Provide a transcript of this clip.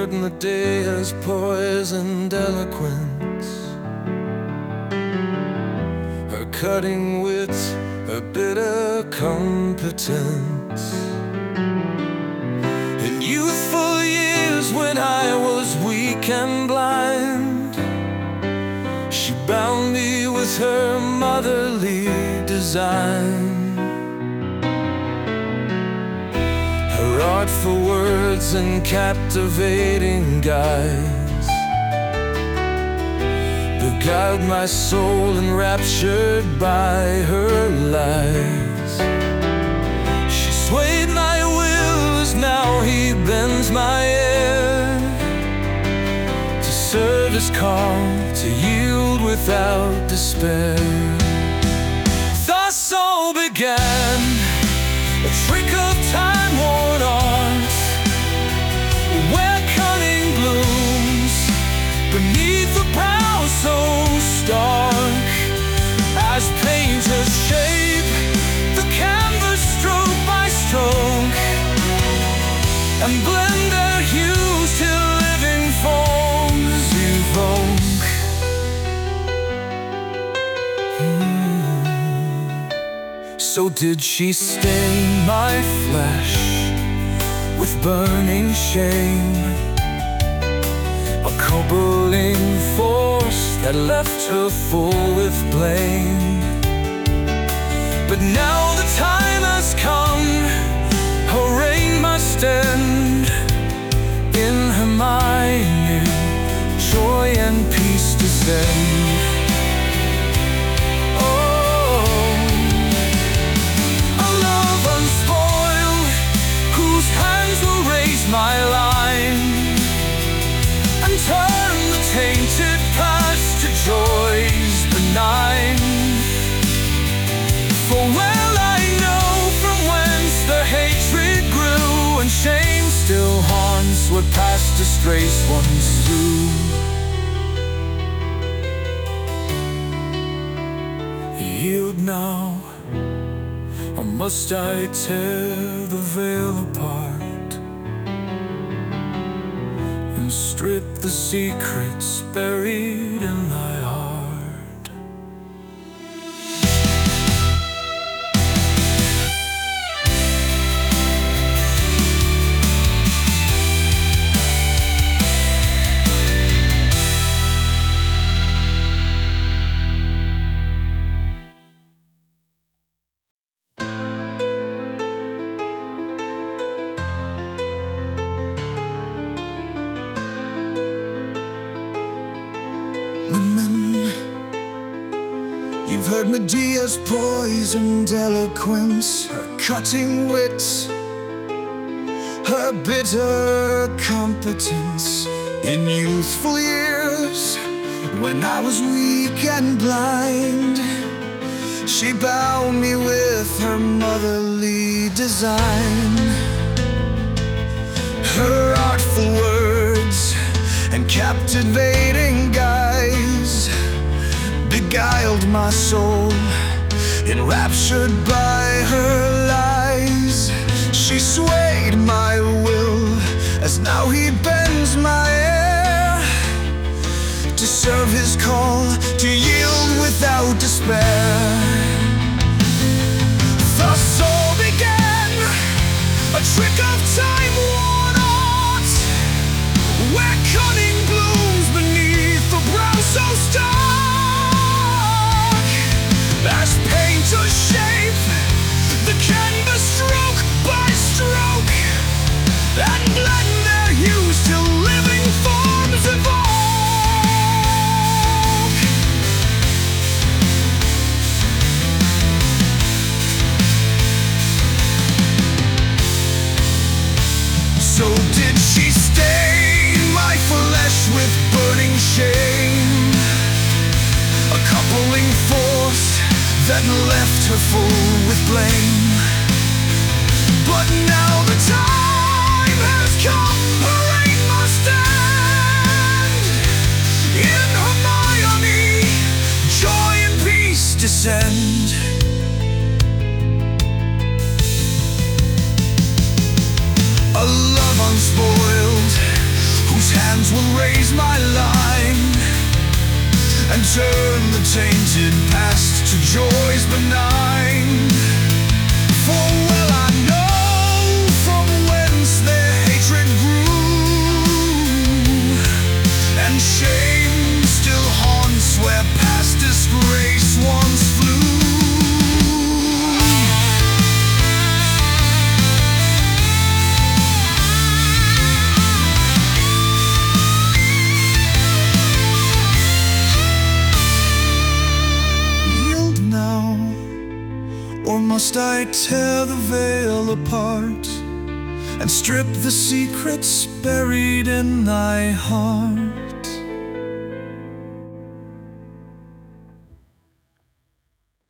heard Medea's poisoned eloquence, her cutting wit, her bitter competence. In youthful years, when I was weak and blind, she bound me with her motherly design. Her artful words and captivating guise beguiled my soul, enraptured by her lies. She swayed my will as now he bends my ear, to serve his call, to yield without despair. Thus all began a trick of time-worn art, where cunning blooms beneath the brow so stark, as painters shape the canvas stroke by stroke, and blend their hues till living forms evoke. So did she stain my flesh with burning shame, a coupling force that left her full with blame. But now the time has come, her reign must end. In her mind, joy and peace descend. My line, and turn the tainted past to joys benign. For well I know from whence the hatred grew, and shame still haunts what past disgrace once slew. Yield now, or must I tear the veil apart, strip the secrets buried in thy heart? You've heard Medea's poisoned eloquence, her cutting wit, her bitter competence. In youthful years, when I was weak and blind, she bound me with her motherly design. Her artful words and captivating guise beguiled my soul, enraptured by her lies. She swayed my will as now he bends my ear, to serve his call, to yield without despair. Thus all began a trick of time-worn art, where cunning blooms beneath the brow so stark, as painters shape the canvas stroke by stroke, and blend their hues till living forms evoke. So did she stain my flesh with burning shame, a coupling force that left her full with blame. But now the time has come, her reign must end. In Hermione, joy and peace descend. A love unspoiled, who whose hands will raise my line and turn the tainted past to joys benign. For well I know from whence their hatred grew, and shame still haunts where past disgrace once flew. Or must I tear the veil apart and strip the secrets buried in thy heart?